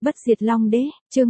Bất diệt Long Đế, chương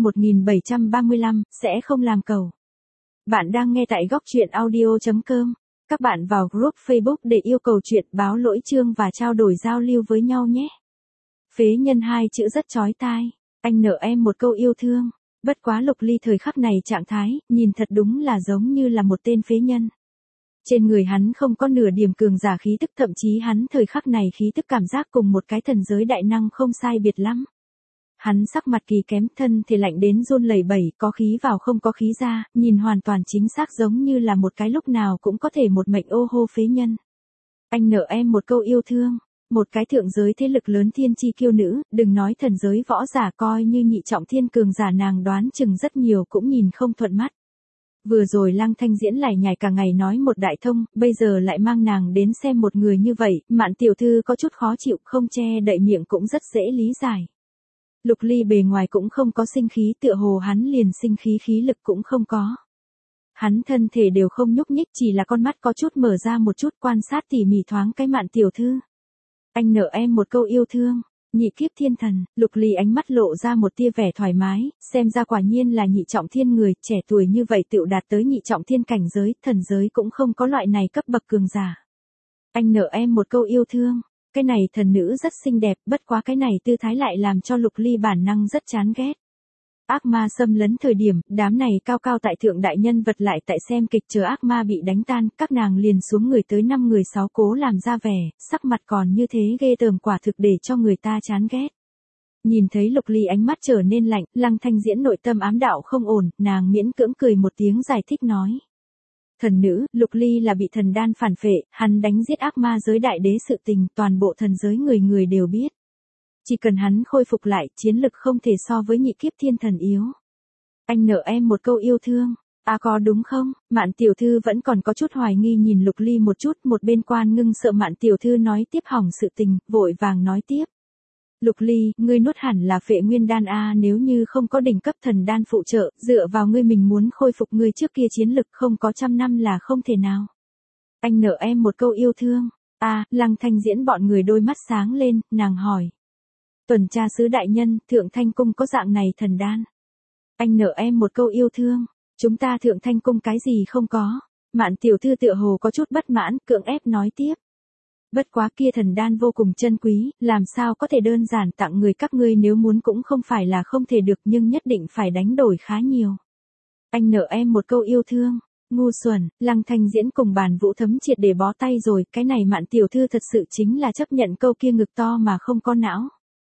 1735, sẽ không làm cầu. Bạn đang nghe tại góc truyện audio.com. Các bạn vào group Facebook để yêu cầu chuyện, báo lỗi chương và trao đổi giao lưu với nhau nhé. Phế nhân hai chữ rất chói tai. Anh nợ em một câu yêu thương. Bất quá Lục Ly thời khắc này trạng thái, nhìn thật đúng là giống như là một tên phế nhân. Trên người hắn không có nửa điểm cường giả khí tức, thậm chí hắn thời khắc này khí tức cảm giác cùng một cái thần giới đại năng không sai biệt lắm. Hắn sắc mặt kỳ kém, thân thể lạnh đến run lẩy bẩy, có khí vào không có khí ra, nhìn hoàn toàn chính xác giống như là một cái lúc nào cũng có thể một mệnh ô hô phế nhân. Anh nợ em một câu yêu thương, một cái thượng giới thế lực lớn thiên chi kiêu nữ, đừng nói thần giới võ giả, coi như nhị trọng thiên cường giả nàng đoán chừng rất nhiều cũng nhìn không thuận mắt. Vừa rồi Lăng Thanh Diễn lải nhải cả ngày nói một đại thông, bây giờ lại mang nàng đến xem một người như vậy, Mạn tiểu thư có chút khó chịu, không che đậy miệng cũng rất dễ lý giải. Lục Ly bề ngoài cũng không có sinh khí, tựa hồ hắn liền sinh khí khí lực cũng không có. Hắn thân thể đều không nhúc nhích, chỉ là con mắt có chút mở ra một chút, quan sát tỉ mỉ thoáng cái Mạn tiểu thư. Anh nợ em một câu yêu thương. Nhị kiếp thiên thần, Lục Ly ánh mắt lộ ra một tia vẻ thoải mái, xem ra quả nhiên là nhị trọng thiên người, trẻ tuổi như vậy tựu đạt tới nhị trọng thiên cảnh giới, thần giới cũng không có loại này cấp bậc cường giả. Anh nợ em một câu yêu thương, cái này thần nữ rất xinh đẹp, bất quá cái này tư thái lại làm cho Lục Ly bản năng rất chán ghét. Ác ma xâm lấn thời điểm, đám này cao cao tại thượng đại nhân vật lại tại xem kịch chờ ác ma bị đánh tan, các nàng liền xuống người tới 5 người 6 cố làm ra vẻ, sắc mặt còn như thế ghê tởm, quả thực để cho người ta chán ghét. Nhìn thấy Lục Ly ánh mắt trở nên lạnh, Lăng Thanh Diễn nội tâm ám đạo không ổn, nàng miễn cưỡng cười một tiếng giải thích nói. Thần nữ, Lục Ly là bị thần đan phản phệ, hắn đánh giết ác ma giới đại đế sự tình, toàn bộ thần giới người người đều biết. Chỉ cần hắn khôi phục lại, chiến lực không thể so với nhị kiếp thiên thần yếu. Anh nợ em một câu yêu thương. À có đúng không? Mạn tiểu thư vẫn còn có chút hoài nghi nhìn Lục Ly một chút, một bên Quan Ngưng sợ Mạn tiểu thư nói tiếp hỏng sự tình, vội vàng nói tiếp. Lục Ly, ngươi nuốt hẳn là phệ nguyên đan a, nếu như không có đỉnh cấp thần đan phụ trợ, dựa vào ngươi mình muốn khôi phục ngươi trước kia chiến lực không có 100 năm là không thể nào. Anh nợ em một câu yêu thương. À, Lăng Thanh Diễn bọn người đôi mắt sáng lên, nàng hỏi. Tuần tra sứ đại nhân, Thượng Thanh Cung có dạng này thần đan. Anh nợ em một câu yêu thương. Chúng ta Thượng Thanh Cung cái gì không có. Mạn tiểu thư tựa hồ có chút bất mãn, cưỡng ép nói tiếp. Bất quá kia thần đan vô cùng chân quý, làm sao có thể đơn giản tặng người các ngươi, nếu muốn cũng không phải là không thể được, nhưng nhất định phải đánh đổi khá nhiều. Anh nợ em một câu yêu thương. Ngu xuẩn, Lăng Thanh Diễn cùng Bàn Vũ Thấm triệt để bó tay rồi, cái này Mạn tiểu thư thật sự chính là chấp nhận câu kia ngực to mà không có não.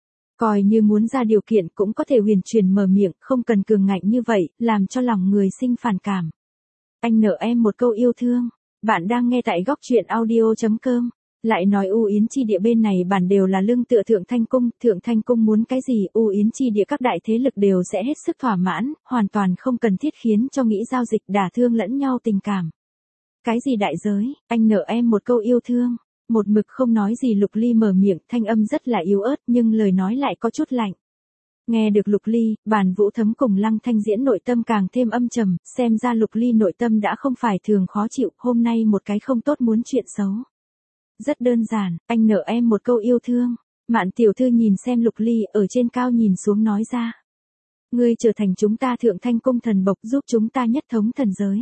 Coi như muốn ra điều kiện cũng có thể huyền truyền mở miệng, không cần cường ngạnh như vậy, làm cho lòng người sinh phản cảm. Anh nợ em một câu yêu thương. Bạn đang nghe tại góc truyện audio.com. Lại nói U Yến chi địa bên này bản đều là lưng tựa Thượng Thanh Cung muốn cái gì, U Yến chi địa các đại thế lực đều sẽ hết sức thỏa mãn, hoàn toàn không cần thiết khiến cho nghĩ giao dịch đả thương lẫn nhau tình cảm. Cái gì đại giới, anh nợ em một câu yêu thương. Một mực không nói gì Lục Ly mở miệng, thanh âm rất là yếu ớt nhưng lời nói lại có chút lạnh. Nghe được Lục Ly, Bàn Vũ Thấm cùng Lăng Thanh Diễn nội tâm càng thêm âm trầm, xem ra Lục Ly nội tâm đã không phải thường khó chịu, hôm nay một cái không tốt muốn chuyện xấu. Rất đơn giản, anh nợ em một câu yêu thương. Mạn tiểu thư nhìn xem Lục Ly ở trên cao nhìn xuống nói ra. Ngươi trở thành chúng ta Thượng Thanh Cung thần bộc, giúp chúng ta nhất thống thần giới.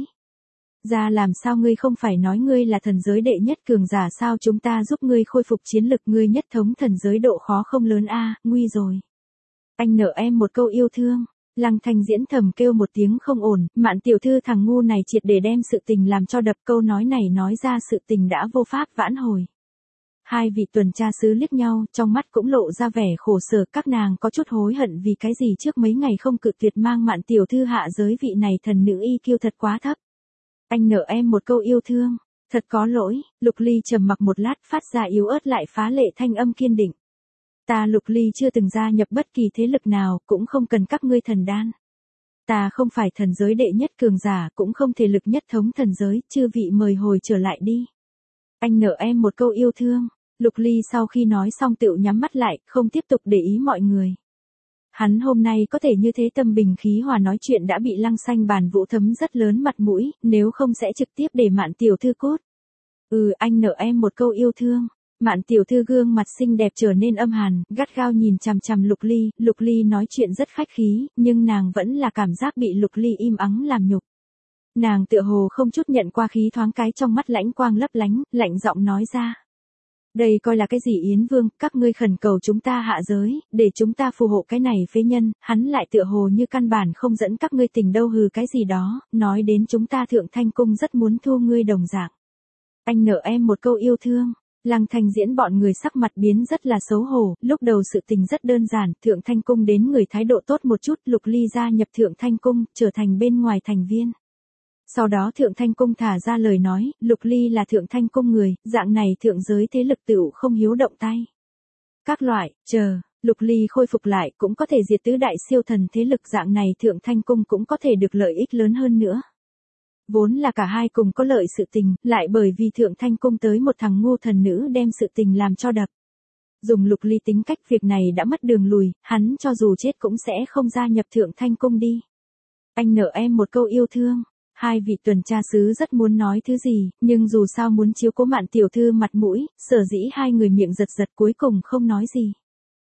Ra làm sao ngươi không phải nói ngươi là thần giới đệ nhất cường giả sao, chúng ta giúp ngươi khôi phục chiến lực, ngươi nhất thống thần giới độ khó không lớn a, nguy rồi. Anh nợ em một câu yêu thương. Lăng Thanh Diễn thầm kêu một tiếng không ổn, Mạn tiểu thư thằng ngu này triệt để đem sự tình làm cho đập, câu nói này nói ra sự tình đã vô pháp vãn hồi. Hai vị tuần tra sứ liếc nhau, trong mắt cũng lộ ra vẻ khổ sở, các nàng có chút hối hận vì cái gì trước mấy ngày không cự tuyệt mang Mạn tiểu thư hạ giới, vị này thần nữ y kiêu thật quá thấp. Anh nợ em một câu yêu thương. Thật có lỗi. Lục Ly trầm mặc một lát, phát ra yếu ớt lại phá lệ thanh âm kiên định. Ta Lục Ly chưa từng gia nhập bất kỳ thế lực nào, cũng không cần các ngươi thần đan. Ta không phải thần giới đệ nhất cường giả, cũng không thể lực nhất thống thần giới, chư vị mời hồi trở lại đi. Anh nợ em một câu yêu thương. Lục Ly sau khi nói xong tựu nhắm mắt lại, không tiếp tục để ý mọi người. Hắn hôm nay có thể như thế tâm bình khí hòa nói chuyện đã bị Lăng Xanh Bàn Vũ Thấm rất lớn mặt mũi, nếu không sẽ trực tiếp để Mạn tiểu thư cốt. Anh nợ em một câu yêu thương. Mạn tiểu thư gương mặt xinh đẹp trở nên âm hàn, gắt gao nhìn chằm chằm Lục Ly nói chuyện rất khách khí, nhưng nàng vẫn là cảm giác bị Lục Ly im ắng làm nhục. Nàng tựa hồ không chút nhận qua khí thoáng cái trong mắt lãnh quang lấp lánh, lạnh giọng nói ra. Đây coi là cái gì Yến Vương, các ngươi khẩn cầu chúng ta hạ giới, để chúng ta phù hộ cái này phế nhân, hắn lại tựa hồ như căn bản không dẫn các ngươi tình đâu hừ cái gì đó, nói đến chúng ta Thượng Thanh Cung rất muốn thu ngươi đồng dạng. Anh nợ em một câu yêu thương. Lăng Thanh Diễn bọn người sắc mặt biến rất là xấu hổ, lúc đầu sự tình rất đơn giản, Thượng Thanh Cung đến người thái độ tốt một chút, Lục Ly gia nhập Thượng Thanh Cung, trở thành bên ngoài thành viên. Sau đó Thượng Thanh Cung thả ra lời nói, Lục Ly là Thượng Thanh Cung người, dạng này thượng giới thế lực tựu không hiếu động tay. Các loại, Lục Ly khôi phục lại cũng có thể diệt tứ đại siêu thần thế lực, dạng này Thượng Thanh Cung cũng có thể được lợi ích lớn hơn nữa. Vốn là cả hai cùng có lợi sự tình, lại bởi vì Thượng Thanh Cung tới một thằng ngu thần nữ đem sự tình làm cho đập. Dùng Lục Ly tính cách việc này đã mất đường lùi, hắn cho dù chết cũng sẽ không gia nhập Thượng Thanh Cung đi. Anh nợ em một câu yêu thương. Hai vị tuần tra sứ rất muốn nói thứ gì, nhưng dù sao muốn chiếu cố Mạn tiểu thư mặt mũi, sở dĩ hai người miệng giật giật cuối cùng không nói gì.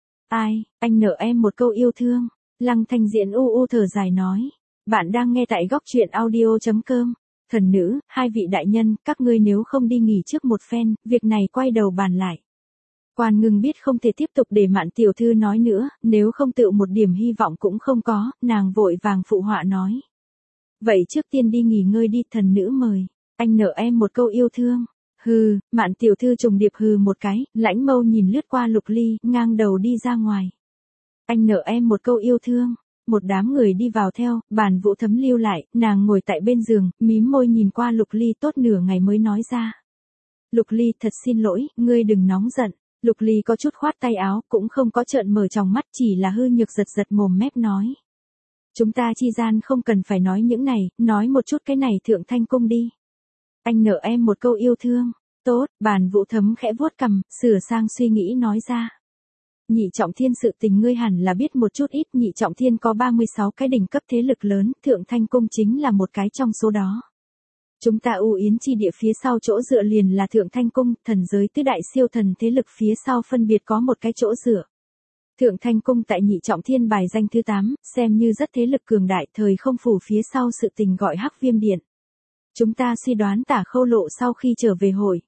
Ai, anh nợ em một câu yêu thương. Lăng Thanh Diễn u thở dài nói. Bạn đang nghe tại góc truyện audio.com. Thần nữ, hai vị đại nhân, các ngươi nếu không đi nghỉ trước một phen, việc này quay đầu bàn lại. Quan Ngưng biết không thể tiếp tục để Mạn tiểu thư nói nữa, nếu không tự một điểm hy vọng cũng không có, nàng vội vàng phụ họa nói. Vậy trước tiên đi nghỉ ngơi đi, thần nữ mời. Anh nợ em một câu yêu thương. Hừ, Mạn tiểu thư trùng điệp hừ một cái, lãnh mâu nhìn lướt qua Lục Ly, ngang đầu đi ra ngoài. Anh nợ em một câu yêu thương. Một đám người đi vào theo, Bàn Vũ Thấm lưu lại, nàng ngồi tại bên giường, mím môi nhìn qua Lục Ly tốt nửa ngày mới nói ra. Lục Ly thật xin lỗi, ngươi đừng nóng giận. Lục Ly có chút khoát tay áo, cũng không có trợn mở tròng mắt, chỉ là hư nhược giật giật mồm mép nói. Chúng ta chi gian không cần phải nói những này, nói một chút cái này Thượng Thanh Cung đi. Anh nợ em một câu yêu thương. Tốt, Bàn Vũ Thấm khẽ vuốt cằm, sửa sang suy nghĩ nói ra. Nhị Trọng Thiên sự tình ngươi hẳn là biết một chút ít, Nhị Trọng Thiên có 36 cái đỉnh cấp thế lực lớn, Thượng Thanh Cung chính là một cái trong số đó. Chúng ta U Yến chi địa phía sau chỗ dựa liền là Thượng Thanh Cung, thần giới tứ đại siêu thần thế lực phía sau phân biệt có một cái chỗ dựa. Thượng Thanh Cung tại Nhị Trọng Thiên bài danh thứ 8, xem như rất thế lực cường đại, thời không phủ phía sau sự tình gọi Hắc Viêm Điện. Chúng ta suy đoán Tả Khâu Lộ sau khi trở về hội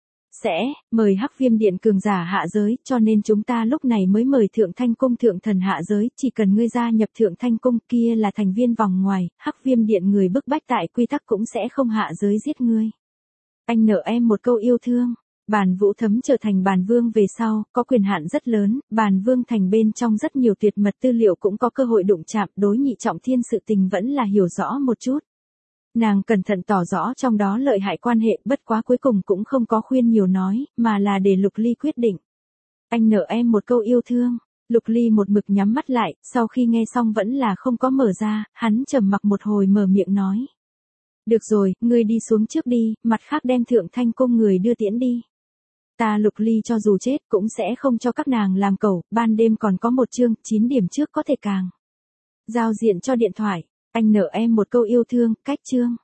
sẽ mời Hắc Viêm Điện cường giả hạ giới, cho nên chúng ta lúc này mới mời Thượng Thanh Cung thượng thần hạ giới, chỉ cần ngươi gia nhập Thượng Thanh Cung kia là thành viên vòng ngoài, Hắc Viêm Điện người bức bách tại quy tắc cũng sẽ không hạ giới giết ngươi. Anh nợ em một câu yêu thương. Bàn Vũ Thấm trở thành Bàn Vương về sau, có quyền hạn rất lớn, Bàn Vương thành bên trong rất nhiều tuyệt mật tư liệu cũng có cơ hội đụng chạm, đối Nhị Trọng Thiên sự tình vẫn là hiểu rõ một chút. Nàng cẩn thận tỏ rõ trong đó lợi hại quan hệ, bất quá cuối cùng cũng không có khuyên nhiều nói, mà là để Lục Ly quyết định. Anh nợ em một câu yêu thương. Lục Ly một mực nhắm mắt lại, sau khi nghe xong vẫn là không có mở ra, hắn trầm mặc một hồi mở miệng nói. Được rồi, ngươi đi xuống trước đi, mặt khác đem Thượng Thanh Cung người đưa tiễn đi. Ta Lục Ly cho dù chết cũng sẽ không cho các nàng làm cẩu, ban đêm còn có một chương, 9 điểm trước có thể càng. Giao diện cho điện thoại. Anh nợ em một câu yêu thương, cách chương.